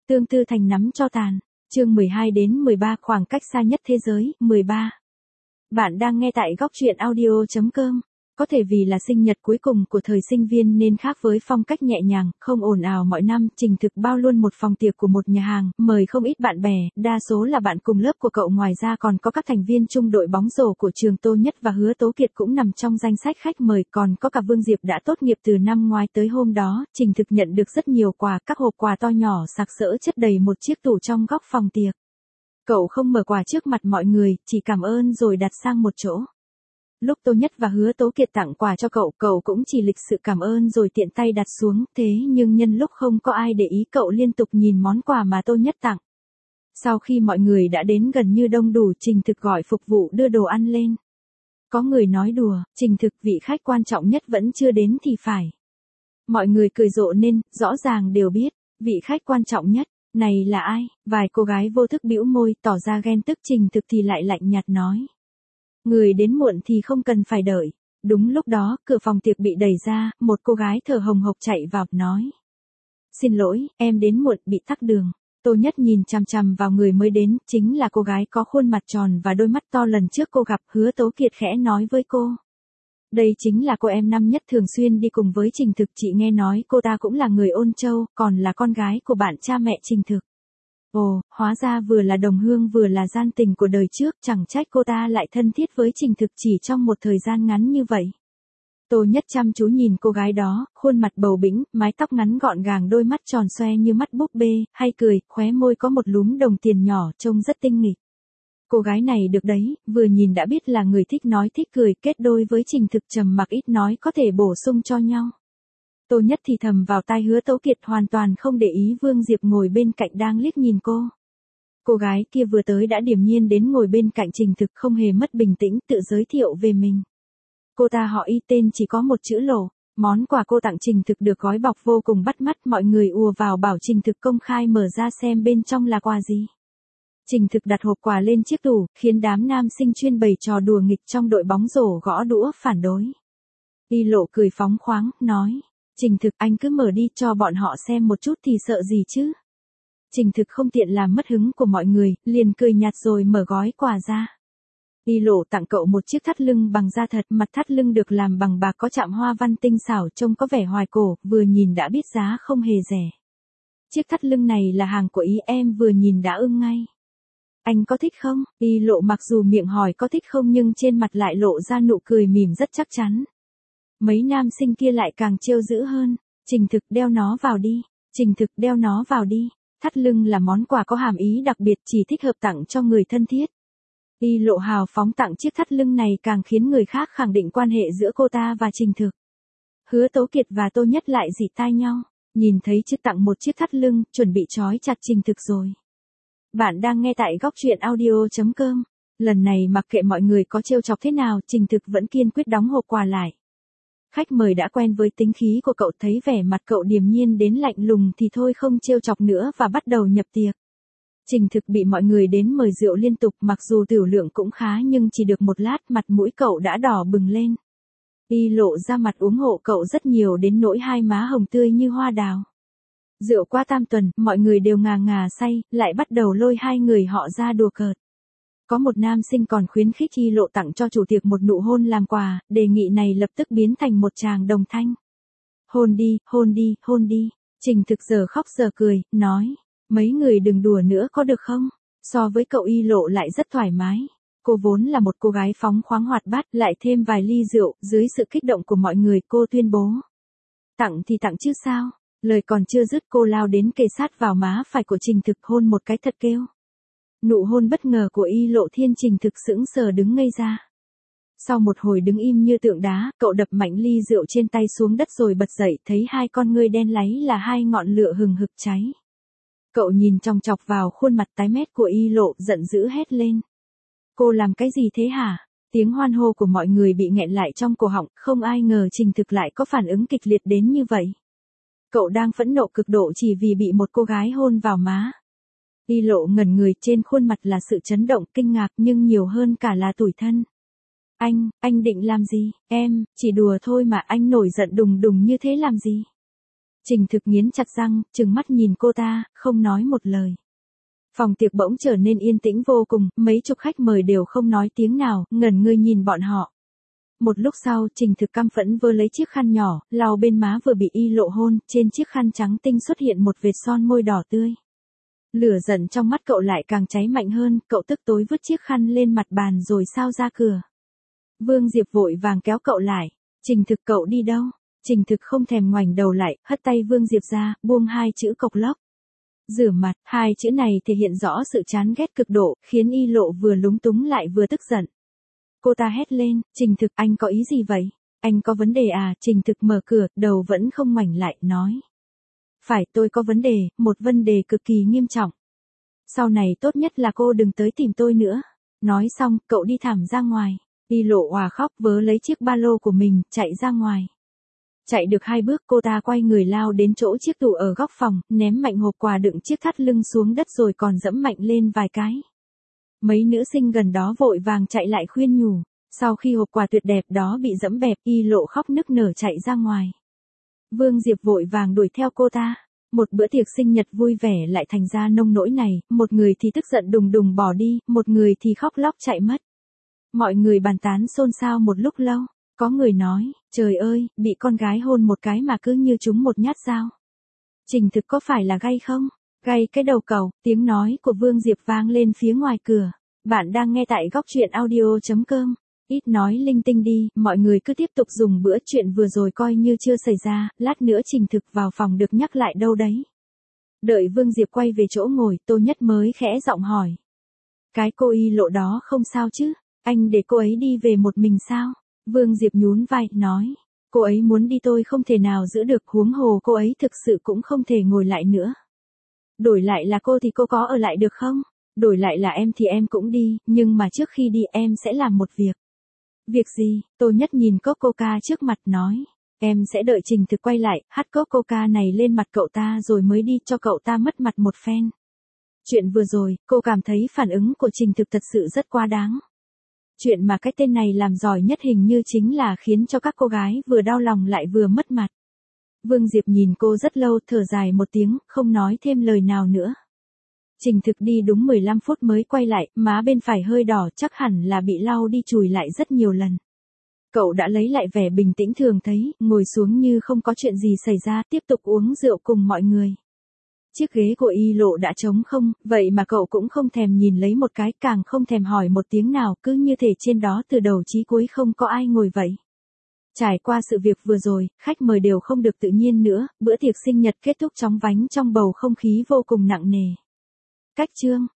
Tương tư thành nắm cho tàn. Chương 12 đến 13 khoảng cách xa nhất thế giới, 13. Bạn đang nghe tại góc truyện audio.com. Có thể vì là sinh nhật cuối cùng của thời sinh viên nên khác với phong cách nhẹ nhàng, không ồn ào mọi năm, Trình Thực bao luôn một phòng tiệc của một nhà hàng, mời không ít bạn bè, đa số là bạn cùng lớp của cậu, ngoài ra còn có các thành viên chung đội bóng rổ của trường. Tô Nhất và Hứa Tố Kiệt cũng nằm trong danh sách khách mời, còn có cả Vương Diệp đã tốt nghiệp từ năm ngoái. Tới hôm đó, Trình Thực nhận được rất nhiều quà, các hộp quà to nhỏ sặc sỡ chất đầy một chiếc tủ trong góc phòng tiệc. Cậu không mở quà trước mặt mọi người, chỉ cảm ơn rồi đặt sang một chỗ. Lúc Tô Nhất và Hứa Tố Kiệt tặng quà cho cậu cũng chỉ lịch sự cảm ơn rồi tiện tay đặt xuống, thế nhưng nhân lúc không có ai để ý, cậu liên tục nhìn món quà mà Tô Nhất tặng. Sau khi mọi người đã đến gần như đông đủ, Trình Thực gọi phục vụ đưa đồ ăn lên. Có người nói đùa, Trình Thực vị khách quan trọng nhất vẫn chưa đến thì phải. Mọi người cười rộ nên, rõ ràng đều biết, vị khách quan trọng nhất này là ai. Vài cô gái vô thức bĩu môi, tỏ ra ghen tức. Trình Thực thì lại lạnh nhạt nói. Người đến muộn thì không cần phải đợi. Đúng lúc đó, cửa phòng tiệc bị đẩy ra, một cô gái thở hồng hộc chạy vào, nói. Xin lỗi, em đến muộn, bị tắc đường. Tô Nhất nhìn chằm chằm vào người mới đến, chính là cô gái có khuôn mặt tròn và đôi mắt to lần trước cô gặp. Hứa Tố Kiệt khẽ nói với cô. Đây chính là cô em năm nhất thường xuyên đi cùng với Trình Thực, chị nghe nói cô ta cũng là người Ôn Châu, còn là con gái của bạn cha mẹ Trình Thực. Ồ, hóa ra vừa là đồng hương vừa là gian tình của đời trước, chẳng trách cô ta lại thân thiết với Trình Thực chỉ trong một thời gian ngắn như vậy. Tô Nhất chăm chú nhìn cô gái đó, khuôn mặt bầu bĩnh, mái tóc ngắn gọn gàng, đôi mắt tròn xoe như mắt búp bê, hay cười, khóe môi có một lúm đồng tiền nhỏ, trông rất tinh nghịch. Cô gái này được đấy, vừa nhìn đã biết là người thích nói thích cười, kết đôi với Trình Thực trầm mặc ít nói có thể bổ sung cho nhau. Tô Nhất thì thầm vào tai Hứa Tố Kiệt, hoàn toàn không để ý Vương Diệp ngồi bên cạnh đang liếc nhìn cô. Cô gái kia vừa tới đã điềm nhiên đến ngồi bên cạnh Trình Thực, không hề mất bình tĩnh, tự giới thiệu về mình. Cô ta họ Y, tên chỉ có một chữ Lộ. Món quà cô tặng Trình Thực được gói bọc vô cùng bắt mắt, mọi người ùa vào bảo Trình Thực công khai mở ra xem bên trong là quà gì. Trình Thực đặt hộp quà lên chiếc tủ, khiến đám nam sinh chuyên bày trò đùa nghịch trong đội bóng rổ gõ đũa phản đối. Y Lộ cười phóng khoáng, nói. Trình Thực, anh cứ mở đi cho bọn họ xem một chút thì sợ gì chứ. Trình Thực không tiện làm mất hứng của mọi người, liền cười nhạt rồi mở gói quà ra. Y Lộ tặng cậu một chiếc thắt lưng bằng da thật, mặt thắt lưng được làm bằng bạc có chạm hoa văn tinh xảo, trông có vẻ hoài cổ, vừa nhìn đã biết giá không hề rẻ. Chiếc thắt lưng này là hàng của Ý, em vừa nhìn đã ưng ngay. Anh có thích không? Y Lộ mặc dù miệng hỏi có thích không nhưng trên mặt lại lộ ra nụ cười mỉm rất chắc chắn. Mấy nam sinh kia lại càng trêu dữ hơn. Trình Thực, đeo nó vào đi. Trình Thực, đeo nó vào đi. Thắt lưng là món quà có hàm ý đặc biệt, chỉ thích hợp tặng cho người thân thiết. Y Lộ hào phóng tặng chiếc thắt lưng này càng khiến người khác khẳng định quan hệ giữa cô ta và Trình Thực. Hứa Tố Kiệt và Tô Nhất lại dỉ tai nhau, nhìn thấy chiếc tặng một chiếc thắt lưng, chuẩn bị trói chặt Trình Thực rồi. Bạn đang nghe tại góc truyện audio.com. Lần này mặc kệ mọi người có trêu chọc thế nào, Trình Thực vẫn kiên quyết đóng hộp quà lại. Khách mời đã quen với tính khí của cậu, thấy vẻ mặt cậu điềm nhiên đến lạnh lùng thì thôi không trêu chọc nữa và bắt đầu nhập tiệc. Trình Thực bị mọi người đến mời rượu liên tục, mặc dù tiểu lượng cũng khá nhưng chỉ được một lát mặt mũi cậu đã đỏ bừng lên. Y Lộ ra mặt ủng hộ cậu rất nhiều đến nỗi hai má hồng tươi như hoa đào. Rượu qua tam tuần, mọi người đều ngà ngà say, lại bắt đầu lôi hai người họ ra đùa cợt. Có một nam sinh còn khuyến khích Y Lộ tặng cho chủ tiệc một nụ hôn làm quà, đề nghị này lập tức biến thành một tràng đồng thanh. Hôn đi, hôn đi, hôn đi. Trình Thực giờ khóc giờ cười, nói. Mấy người đừng đùa nữa có được không? So với cậu Y Lộ lại rất thoải mái. Cô vốn là một cô gái phóng khoáng hoạt bát, lại thêm vài ly rượu, dưới sự kích động của mọi người cô tuyên bố. Tặng thì tặng chứ sao? Lời còn chưa dứt cô lao đến kề sát vào má phải của Trình Thực, hôn một cái thật kêu. Nụ hôn bất ngờ của Y Lộ thiên Trình Thực sững sờ đứng ngây ra. Sau một hồi đứng im như tượng đá, cậu đập mạnh ly rượu trên tay xuống đất rồi bật dậy, thấy hai con ngươi đen láy là hai ngọn lửa hừng hực cháy. Cậu nhìn chòng chọc vào khuôn mặt tái mét của Y Lộ, giận dữ hét lên. Cô làm cái gì thế hả? Tiếng hoan hô của mọi người bị nghẹn lại trong cổ họng, không ai ngờ Trình Thực lại có phản ứng kịch liệt đến như vậy. Cậu đang phẫn nộ cực độ chỉ vì bị một cô gái hôn vào má. Y Lộ ngẩn người, trên khuôn mặt là sự chấn động, kinh ngạc nhưng nhiều hơn cả là tủi thân. Anh định làm gì? Em, chỉ đùa thôi mà, anh nổi giận đùng đùng như thế làm gì? Trình Thực nghiến chặt răng, trừng mắt nhìn cô ta, không nói một lời. Phòng tiệc bỗng trở nên yên tĩnh vô cùng, mấy chục khách mời đều không nói tiếng nào, ngẩn người nhìn bọn họ. Một lúc sau, Trình Thực căm phẫn vơ lấy chiếc khăn nhỏ, lau bên má vừa bị Y Lộ hôn, trên chiếc khăn trắng tinh xuất hiện một vệt son môi đỏ tươi. Lửa giận trong mắt cậu lại càng cháy mạnh hơn, cậu tức tối vứt chiếc khăn lên mặt bàn rồi sao ra cửa. Vương Diệp vội vàng kéo cậu lại. Trình Thực, cậu đi đâu? Trình Thực không thèm ngoảnh đầu lại, hất tay Vương Diệp ra, buông hai chữ cộc lốc. Rửa mặt, hai chữ này thể hiện rõ sự chán ghét cực độ, khiến Y Lộ vừa lúng túng lại vừa tức giận. Cô ta hét lên, Trình Thực, anh có ý gì vậy? Anh có vấn đề à? Trình Thực mở cửa, đầu vẫn không ngoảnh lại, nói. Phải, tôi có vấn đề, một vấn đề cực kỳ nghiêm trọng. Sau này tốt nhất là cô đừng tới tìm tôi nữa. Nói xong, cậu đi thẳng ra ngoài. Y Lộ òa khóc vớ lấy chiếc ba lô của mình, chạy ra ngoài. Chạy được 2 bước cô ta quay người lao đến chỗ chiếc tủ ở góc phòng, ném mạnh hộp quà đựng chiếc thắt lưng xuống đất rồi còn dẫm mạnh lên vài cái. Mấy nữ sinh gần đó vội vàng chạy lại khuyên nhủ. Sau khi hộp quà tuyệt đẹp đó bị dẫm bẹp, Y Lộ khóc nức nở chạy ra ngoài. Vương Diệp vội vàng đuổi theo cô ta. Một bữa tiệc sinh nhật vui vẻ lại thành ra nông nỗi này, một người thì tức giận đùng đùng bỏ đi, một người thì khóc lóc chạy mất. Mọi người bàn tán xôn xao một lúc lâu. Có người nói, trời ơi, bị con gái hôn một cái mà cứ như trúng một nhát dao. Trình Thực có phải là gay không? Gay cái đầu cậu, tiếng nói của Vương Diệp vang lên phía ngoài cửa. Bạn đang nghe tại góc truyện audio.com. Ít nói linh tinh đi, mọi người cứ tiếp tục dùng bữa chuyện vừa rồi coi như chưa xảy ra, lát nữa Trình Thực vào phòng được nhắc lại đâu đấy. Đợi Vương Diệp quay về chỗ ngồi, Tô Nhất mới khẽ giọng hỏi. Cái cô Y Lộ đó không sao chứ? Anh để cô ấy đi về một mình sao? Vương Diệp nhún vai, nói. Cô ấy muốn đi tôi không thể nào giữ được, huống hồ cô ấy thực sự cũng không thể ngồi lại nữa. Đổi lại là cô thì cô có ở lại được không? Đổi lại là em thì em cũng đi, nhưng mà trước khi đi em sẽ làm một việc. Việc gì? Tô Nhất nhìn cốc coca trước mặt nói. Em sẽ đợi Trình Thực quay lại, hắt cốc coca này lên mặt cậu ta rồi mới đi cho cậu ta mất mặt một phen. Chuyện vừa rồi, cô cảm thấy phản ứng của Trình Thực thật sự rất quá đáng. Chuyện mà cái tên này làm giỏi nhất hình như chính là khiến cho các cô gái vừa đau lòng lại vừa mất mặt. Vương Diệp nhìn cô rất lâu, thở dài một tiếng, không nói thêm lời nào nữa. Trình Thực đi đúng 15 phút mới quay lại, má bên phải hơi đỏ, chắc hẳn là bị lau đi chùi lại rất nhiều lần. Cậu đã lấy lại vẻ bình tĩnh thường thấy, ngồi xuống như không có chuyện gì xảy ra, tiếp tục uống rượu cùng mọi người. Chiếc ghế của Y Lộ đã trống không, vậy mà cậu cũng không thèm nhìn lấy một cái, càng không thèm hỏi một tiếng nào, cứ như thể trên đó từ đầu chí cuối không có ai ngồi vậy. Trải qua sự việc vừa rồi, khách mời đều không được tự nhiên nữa, bữa tiệc sinh nhật kết thúc chóng vánh trong bầu không khí vô cùng nặng nề. Cách chương